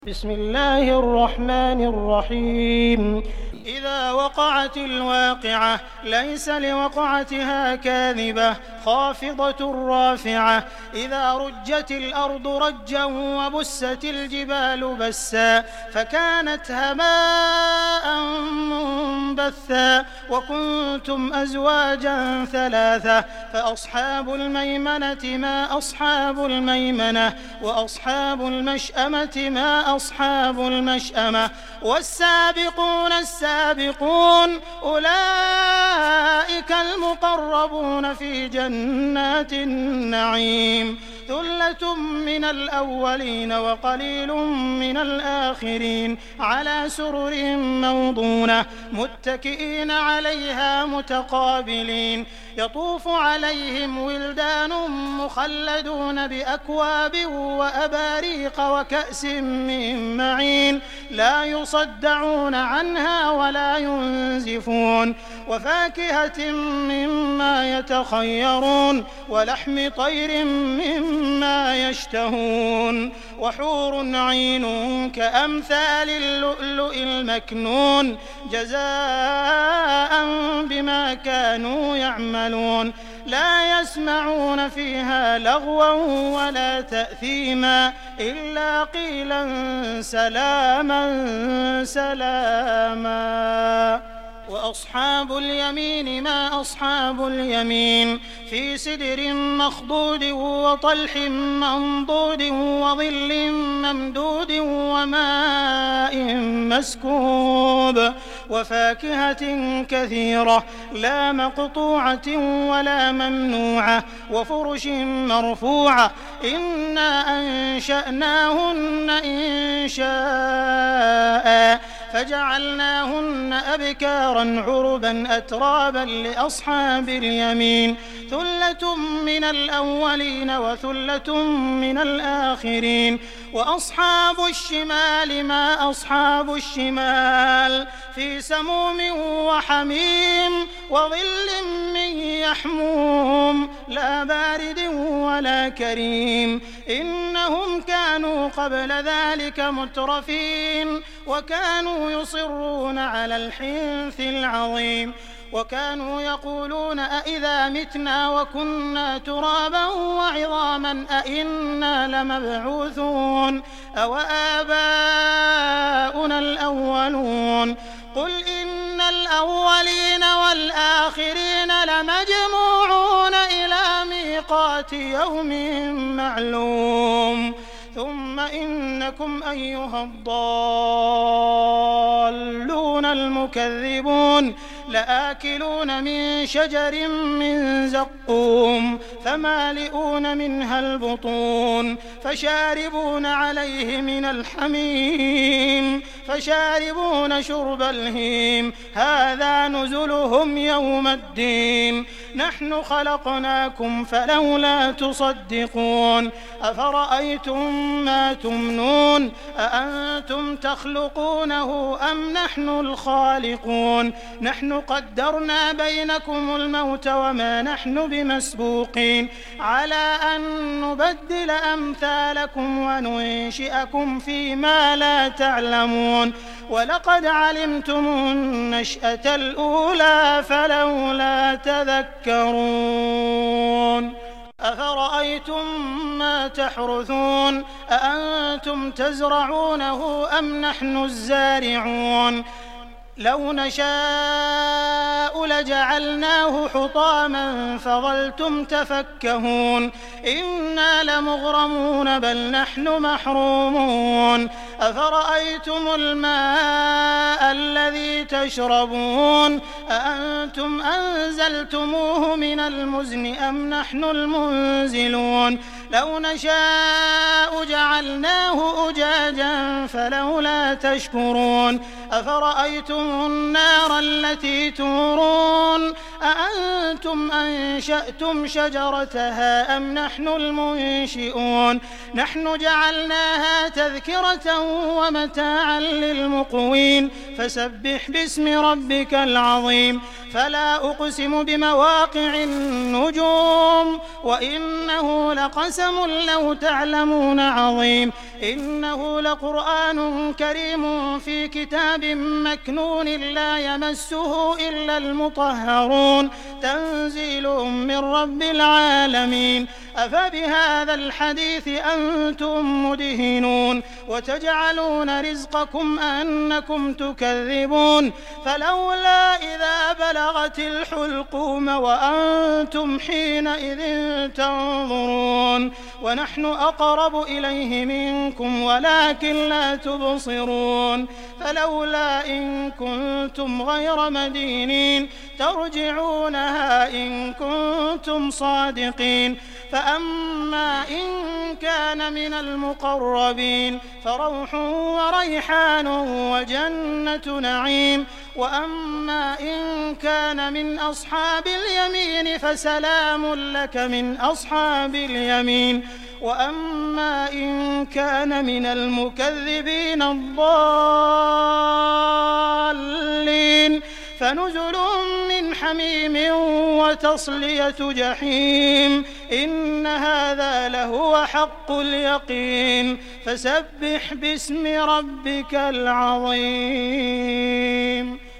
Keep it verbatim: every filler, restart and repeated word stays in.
بسم الله الرحمن الرحيم إذا وقعت الواقعة ليس لوقعتها كاذبة خافضة رافعة إذا رجت الأرض رجا وبست الجبال بسا فكانت هباء منبثا وكنتم أزواجا ثلاثة فأصحاب الميمنة ما أصحاب الميمنة وأصحاب المشأمة ما أصحاب المشأمة والسابقون السابقون أولئك المقربون في جنات النعيم ثلة من الأولين وقليل من الآخرين على سرر موضونة متكئين عليها متقابلين يطوف عليهم ولدان مخلدون بأكواب وأباريق وكأس من معين لا يصدعون عنها ولا ينزفون وفاكهة مما يتخيرون ولحم طير مما يشتهون وحور عين كأمثال اللؤلؤ المكنون جزاء بما كانوا يعملون لا يسمعون فيها لغوا ولا تأثيما إلا قيلا سلاما سلاما وأصحاب اليمين ما أصحاب اليمين في سدر مخضود وطلح منضود وظل ممدود وماء مسكوب وفاكهة كثيرة لا مقطوعة ولا ممنوعة وفرش مرفوعة إنا أنشأناهن إن شاء فجعلناهن أبكارا عربا أترابا لأصحاب اليمين ثلة من الأولين وثلة من الآخرين وأصحاب الشمال ما أصحاب الشمال في سموم وحميم وظل من يحموم لا بارد ولا كريم إنهم كانوا قبل ذلك مترفين وكانوا يصرون على الحنث العظيم وكانوا يقولون أئذا متنا وكنا ترابا وعظاما أئنا لمبعوثون أو آباؤنا الأولون قل إن الأولين والآخرين لمجموعون إلى ميقات يوم معلوم ثم إنكم أيها الضالون المكذبون لآكلون من شجر من زقوم فمالئون منها البطون فشاربون عليه من الحميم فشاربون شرب الهيم هذا نزلهم يوم الدين نحن خلقناكم فلولا تصدقون أفرأيتم ما تمنون أأنتم تخلقونه أم نحن الخالقون نحن قدرنا بينكم الموت وما نحن بمسبوقين على أن نبدل أمثالكم وننشئكم فيما لا تعلمون ولقد علمتم النشأة الأولى فلولا تذكرون أفرأيتم ما تحرثون أأنتم تزرعونه أم نحن الزارعون لو نشاء لجعلناه حطاما فظلتم تفكهون إنا لمغرمون بل نحن محرومون أفرأيتم الماء الذي تشربون أأنتم أنزلتموه من المزن أم نحن المنزلون لو نشاء جعلناه أجاجا فلولا تشكرون أفرأيتم النار التي تورون أأنتم أنشأتم شجرتها أم نحن المنشئون نحن جعلناها تذكرة ومتاعا للمقوين فسبح باسم ربك العظيم عظيم فلا أقسم بمواقع النجوم وإنه لقسم لو تعلمون عظيم إنه لقرآن كريم في كتاب مكنون لا يمسه إلا المطهرون تنزيل من رب العالمين أفبهذا الحديث أنتم مدهنون وتجعلون رزقكم أنكم تكذبون فلولا إذا بلغت الحلقوم وأنتم حينئذ تنظرون ونحن أقرب إليه منكم ولكن لا تبصرون فلولا إن كنتم غير مدينين ترجعونها إن كنتم صادقين فأما إن كان من المقربين فروح وريحان وجنة نعيم وأما إن كان من أصحاب اليمين فسلام لك من أصحاب اليمين وأما إن كان من المكذبين الضالين فنزل من حميم وتصلية جحيم إن هذا لهو حق اليقين فسبح باسم ربك العظيم.